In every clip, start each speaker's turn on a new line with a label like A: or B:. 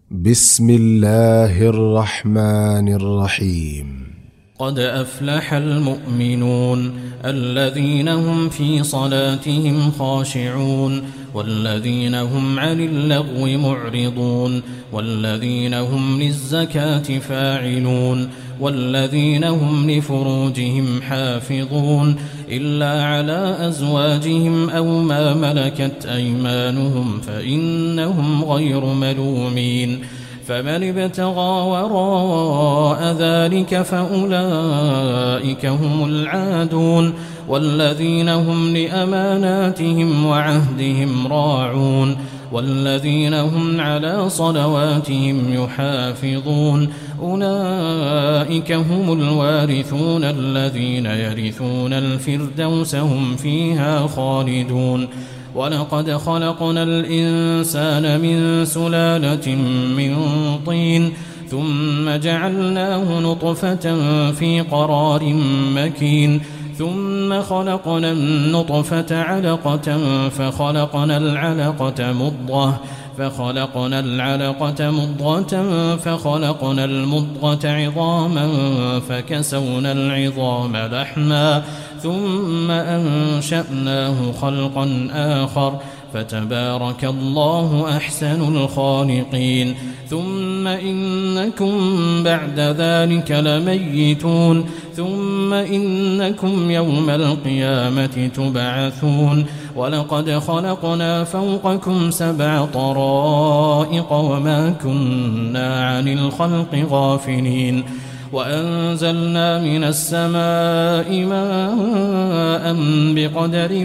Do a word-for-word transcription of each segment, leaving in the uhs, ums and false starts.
A: بسم الله الرحمن الرحيم.
B: قد أفلح المؤمنون الذين هم في صلاتهم خاشعون والذين هم عن اللغو معرضون والذين هم للزكاة فاعلون والذين هم لفروجهم حافظون إلا على أزواجهم أو ما ملكت أيمانهم فإنهم غير ملومين. فمن ابتغى وراء ذلك فأولئك هم العادون والذين هم لأماناتهم وعهدهم راعون والذين هم على صلواتهم يحافظون أولئك هم الوارثون الذين يرثون الفردوس هم فيها خالدون. ولقد خلقنا الإنسان من سلالة من طين ثم جعلناه نطفة في قرار مكين ثم خلقنا النطفة علقة فخلقنا العلقة مضغة فخلقنا العلقة مضغة فخلقنا المضغة عظاما فكسونا العظام لحما ثم أنشأناه خلقا آخر فتبارك الله أحسن الخالقين. ثم إنكم بعد ذلك لميتون ثم إنكم يوم القيامة تبعثون. ولقد خلقنا فوقكم سبع طرائق وما كنا عن الخلق غافلين وأنزلنا من السماء ماء بقدر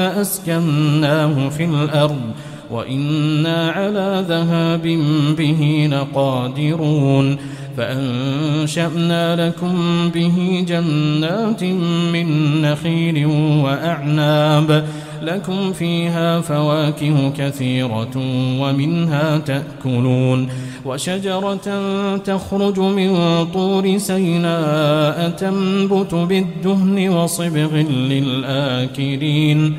B: فأسكناه في الأرض وإنا على ذهاب به لقادرون. فأنشأنا لكم به جنات من نخيل وأعناب لكم فيها فواكه كثيرة ومنها تأكلون وشجرة تخرج من طور سيناء تنبت بالدهن وصبغ للآكلين.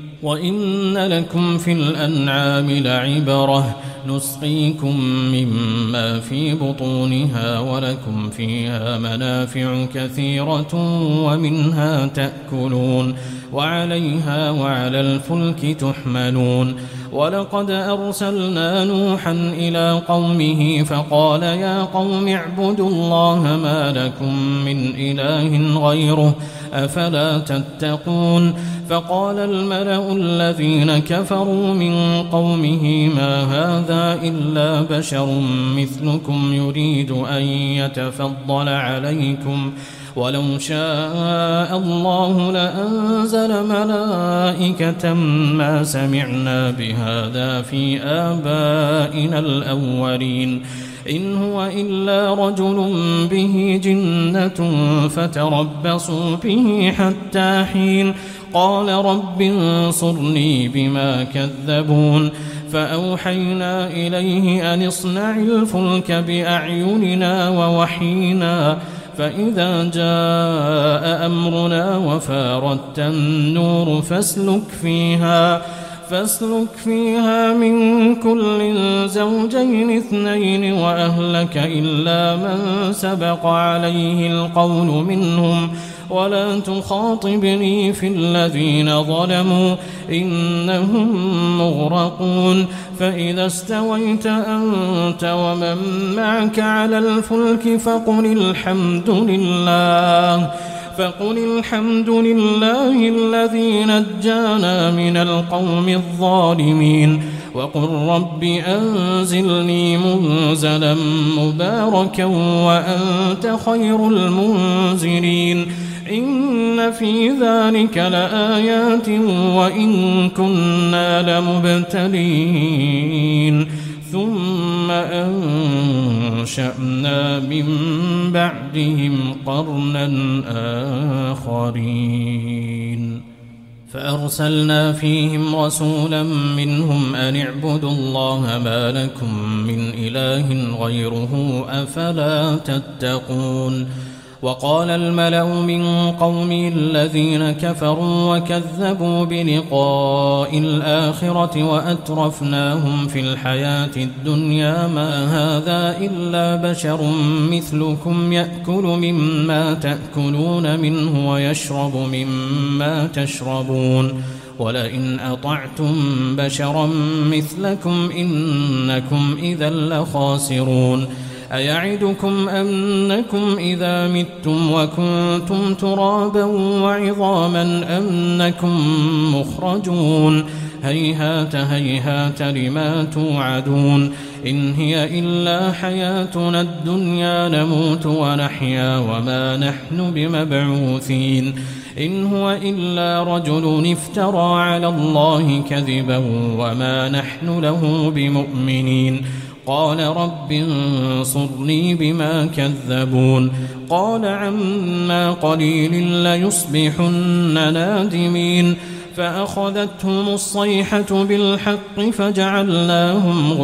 B: وإن لكم في الأنعام لعبرة نسقيكم مما في بطونها ولكم فيها منافع كثيرة ومنها تأكلون وعليها وعلى الفلك تحملون. ولقد أرسلنا نوحا إلى قومه فقال يا قوم اعبدوا الله ما لكم من إله غيره أفلا تتقون. فقال الملأ الذين كفروا من قومه ما هذا إلا بشر مثلكم يريد أن يتفضل عليكم ولو شاء الله لأنزل ملائكة ما سمعنا بهذا في آبائنا الأولين إن هو إلا رجل به جنة فتربصوا به حتى حين قال رب انصرني بما كذبون. فأوحينا إليه أن اصنع الفلك بأعيننا ووحينا فإذا جاء أمرنا وفارت النور فاسلك فيها فاسلك فيها من كل زوجين اثنين وأهلك إلا من سبق عليه القول منهم ولا تخاطبني في الذين ظلموا إنهم مغرقون. فإذا استويت أنت ومن معك على الفلك فقل الحمد لله فقل الحمد لله الذي نجانا من القوم الظالمين وقل رب أنزلني منزلا مباركا وأنت خير المنزلين. إن في ذلك لآيات وإن كنا لمبتلين. ثم أنشأنا من بعدهم قرنا آخرين فأرسلنا فيهم رسولا منهم أن اعبدوا الله ما لكم من إله غيره أفلا تتقون. وقال الملأ من قومه الذين كفروا وكذبوا بلقاء الآخرة وأترفناهم في الحياة الدنيا ما هذا إلا بشر مثلكم يأكل مما تأكلون منه ويشرب مما تشربون ولئن أطعتم بشرا مثلكم إنكم إذا لخاسرون أيعدكم أنكم إذا متم وكنتم ترابا وعظاما أنكم مخرجون هيهات هيهات لما توعدون إن هي إلا حياتنا الدنيا نموت ونحيا وما نحن بمبعوثين إن هو إلا رجل افترى على الله كذبا وما نحن له بمؤمنين قال رب انصرني بما كذبون قال عما قليل ليصبحن نادمين فأخذتهم الصيحة بالحق فجعلناهم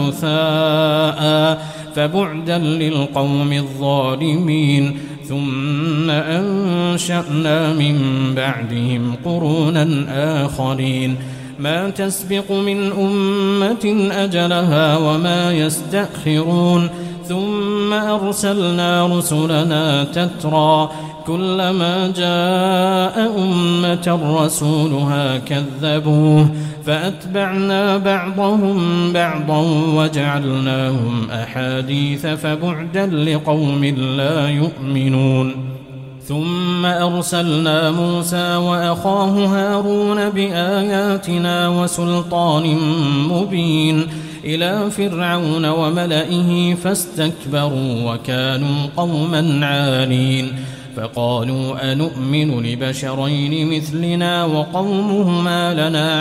B: غثاء فبعدا للقوم الظالمين ثم أنشأنا من بعدهم قرونا آخرين ما تسبق من أمة أجلها وما يستأخرون ثم أرسلنا رسلنا تترى كلما جاء أمة رسولها كذبوه فأتبعنا بعضهم بعضا وجعلناهم أحاديث فبعدا لقوم لا يؤمنون ثم أرسلنا موسى وأخاه هارون بآياتنا وسلطان مبين إلى فرعون وملئه فاستكبروا وكانوا قوما عالين فقالوا أنؤمن لبشرين مثلنا وقومهما لنا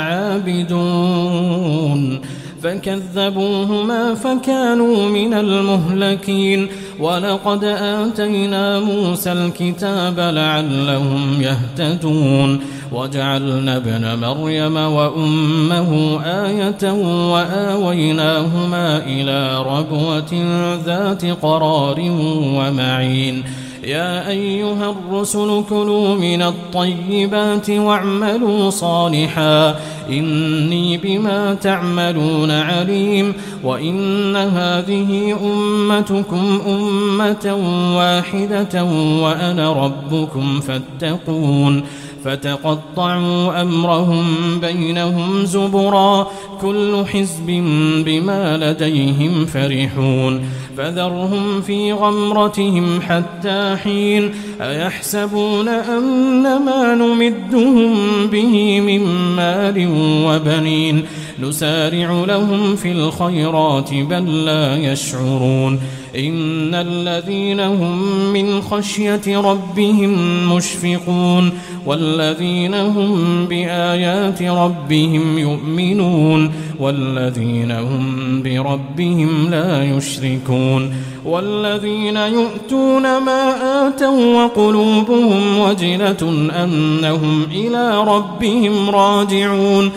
B: عابدون فكذبوهما فكانوا من المهلكين ولقد آتينا موسى الكتاب لعلهم يهتدون وجعلنا ابن مريم وأمه آية وآويناهما إلى ربوة ذات قرار ومعين يا أيها الرسل كلوا من الطيبات واعملوا صالحا إني بما تعملون عليم وإن هذه أمتكم أمة واحدة وأنا ربكم فاتقون فتقطعوا أمرهم بينهم زبرا كل حزب بما لديهم فرحون فذرهم في غمرتهم حتى حين أيحسبون أن ما نمدهم به من مال وبنين نسارع لهم في الخيرات بل لا يشعرون إن الذين هم من خشية ربهم مشفقون والذين هم بآيات ربهم يؤمنون والذين هم بربهم لا يشركون والذين يؤتون ما آتوا وقلوبهم وجلة أنهم إلى ربهم راجعون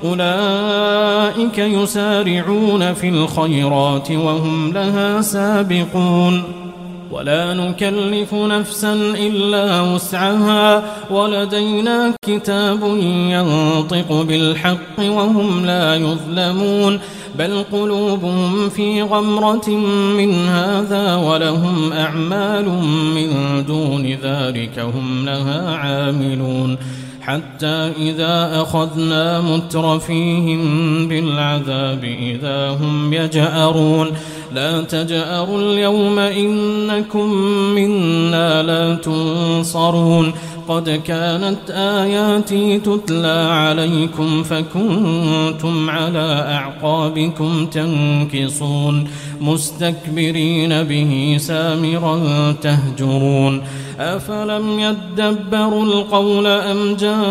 B: أولئك يسارعون في الخيرات وهم لها سابقون ولا نكلف نفسا إلا وسعها ولدينا كتاب ينطق بالحق وهم لا يظلمون بل قلوبهم في غمرة من هذا ولهم أعمال من دون ذلك هم لها عاملون حتى إذا أخذنا مترفيهم بالعذاب إذا هم يجأرون لا تجأروا اليوم إنكم منا لا تنصرون قد كانت آياتي تتلى عليكم فكنتم على أعقابكم تنكصون مستكبرين به سامرا تهجرون أفلم يدبروا القول أم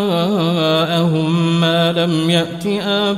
B: جاءهم ما لم يأت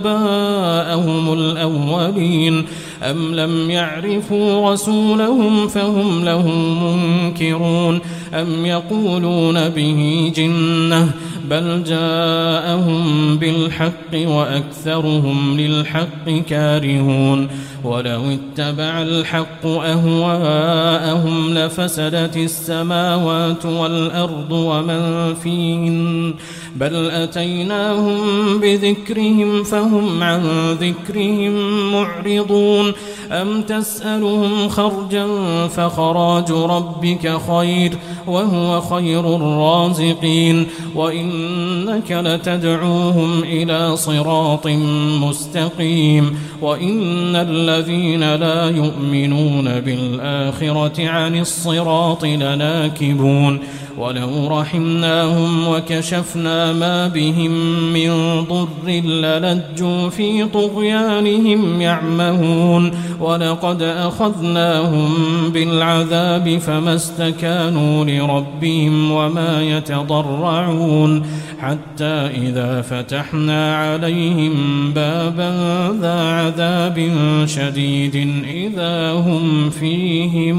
B: آباءهم الأولين أم لم يعرفوا رسولهم فهم له منكرون أم يقولون به جنة بل جاءهم بالحق وأكثرهم للحق كارهون ولو اتبع الحق أهواءهم لفسدت السماوات والأرض ومن فيهن بل أتيناهم بذكرهم فهم عن ذكرهم معرضون أم تسألهم خرجا فخراج ربك خير وهو خير الرازقين وإنك لتدعوهم إلى صراط مستقيم وإن الذين لا يؤمنون بالآخرة عن الصراط لناكبون ولو رحمناهم وكشفنا ما بهم من ضر للجوا في طغيانهم يعمهون ولقد أخذناهم بالعذاب فما استكانوا لربهم وما يتضرعون حتى إذا فتحنا عليهم بابا ذا عذاب شديد إذا هم فيه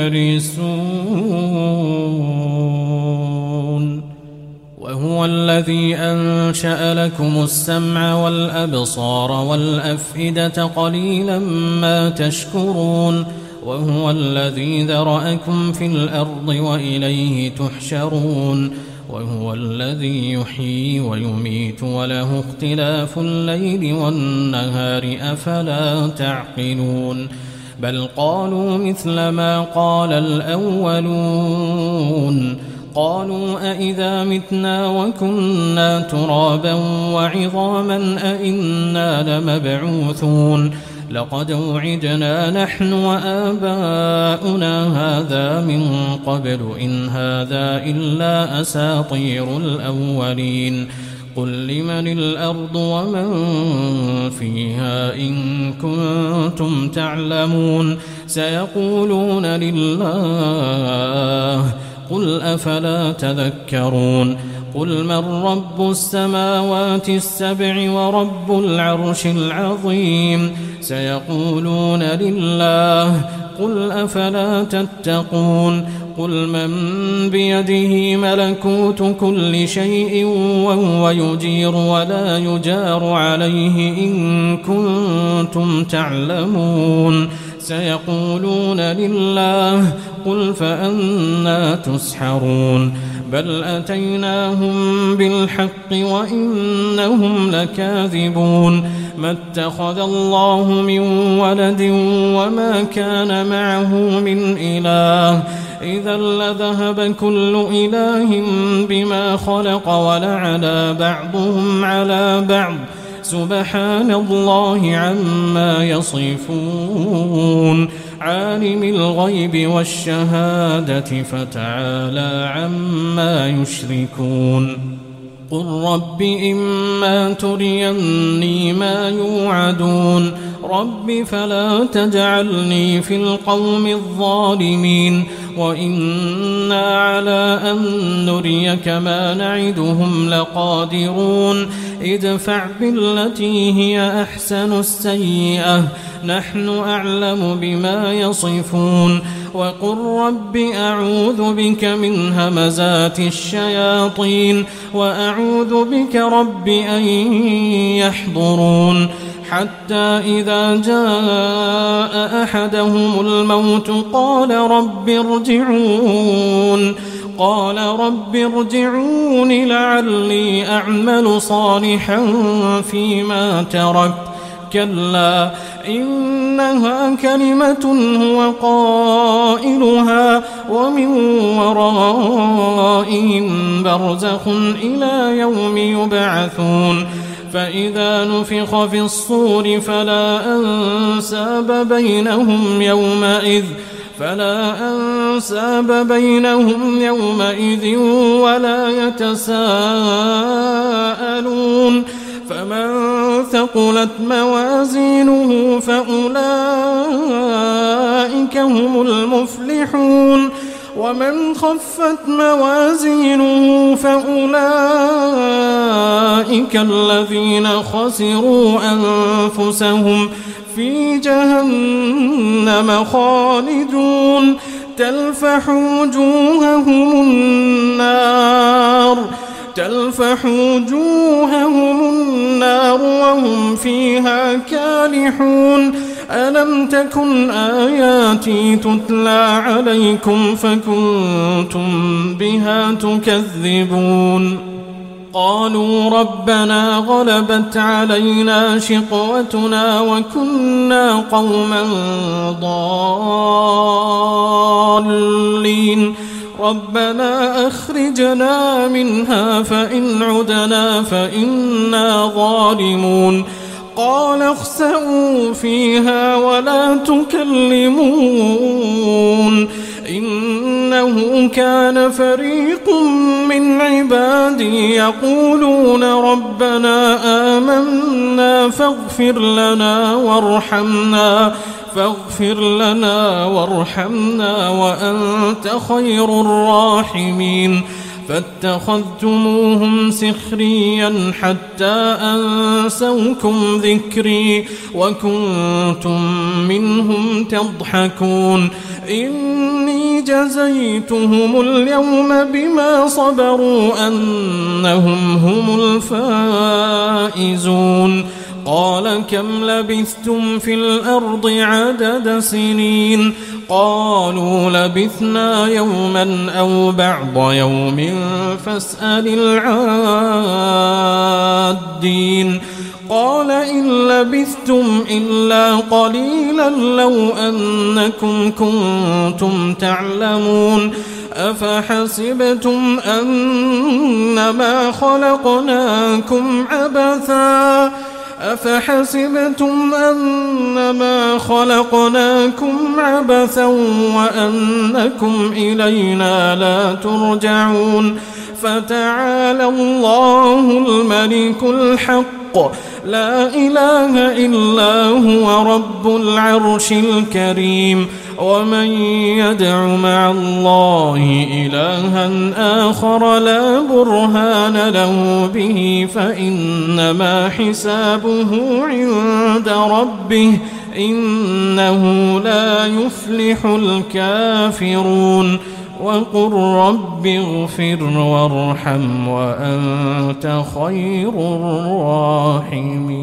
B: مبلسون وهو الذي أنشأ لكم السمع والأبصار والأفئدة قليلا ما تشكرون وهو الذي ذرأكم في الأرض وإليه تحشرون وهو الذي يحيي ويميت وله اختلاف الليل والنهار أفلا تعقلون بل قالوا مثل ما قال الأولون قالوا أئذا متنا وكنا ترابا وعظاما أئنا لمبعوثون لقد وعدنا نحن وآباؤنا هذا من قبل إن هذا إلا أساطير الأولين قل لمن الأرض ومن فيها إن كنتم تعلمون سيقولون لله قل أفلا تذكرون قل من رب السماوات السبع ورب العرش العظيم سيقولون لله قل أفلا تتقون قل من بيده ملكوت كل شيء وهو يجير ولا يجار عليه إن كنتم تعلمون سيقولون لله قل فأنى تسحرون بل أتيناهم بالحق وإنهم لكاذبون ما اتخذ الله من ولد وما كان معه من إله إذا لذهب كل إله بما خلق ولعلى بعضهم على بعض سبحان الله عما يصفون عالم الغيب والشهادة فتعالى عما يشركون قل رب إما تريني ما يوعدون رب فلا تجعلني في القوم الظالمين وإنا على أن نريك ما نعدهم لقادرون ادفع بالتي هي أحسن السيئة نحن أعلم بما يصفون وقل رب أعوذ بك من همزات الشياطين وأعوذ بك رب أن يحضرون حتى إذا جاء أحدهم الموت قال رب ارجعون قال رب ارجعون لعلي أعمل صالحا فيما تركت كلا إنها كلمة هو قائلها ومن ورائهم برزخ إلى يوم يبعثون فإذا نفخ في الصور فلا أنساب بينهم يومئذ فلا أنساب بينهم يومئذ ولا يتساءلون فمن ثقلت موازينه فأولئك هم المفلحون ومن خفت موازينه فأولئك الذين خسروا أنفسهم في جهنم خالدون تلفح وجوههم النار تلفح وجوههم النار وهم فيها كالحون ألم تكن آياتي تتلى عليكم فكنتم بها تكذبون قالوا ربنا غلبت علينا شقوتنا وكنا قوما ضالين ربنا أخرجنا منها فإن عدنا فإنا ظالمون قال اخسئوا فيها ولا تكلمون إنه كان فريق من عبادي يقولون ربنا آمنا فاغفر لنا وارحمنا فاغفر لنا وارحمنا وأنت خير الراحمين فاتخذتموهم سخريا حتى أنسوكم ذكري وكنتم منهم تضحكون إني جزيتهم اليوم بما صبروا أنهم هم الفائزون قال كم لبثتم في الأرض عدد سنين قالوا لبثنا يوما أو بعض يوم فاسأل العادين قال إن لبثتم إلا قليلا لو أنكم كنتم تعلمون أفحسبتم أنما خلقناكم عبثا أفحسبتم أنما خلقناكم عبثا وأنكم إلينا لا ترجعون فتعالى الله الملك الحق لا إله إلا هو رب العرش الكريم ومن يدع مع الله إلها آخر لا برهان له به فإنما حسابه عند ربه إنه لا يفلح الكافرون وقل رب اغفر وارحم وأنت خير الراحمين.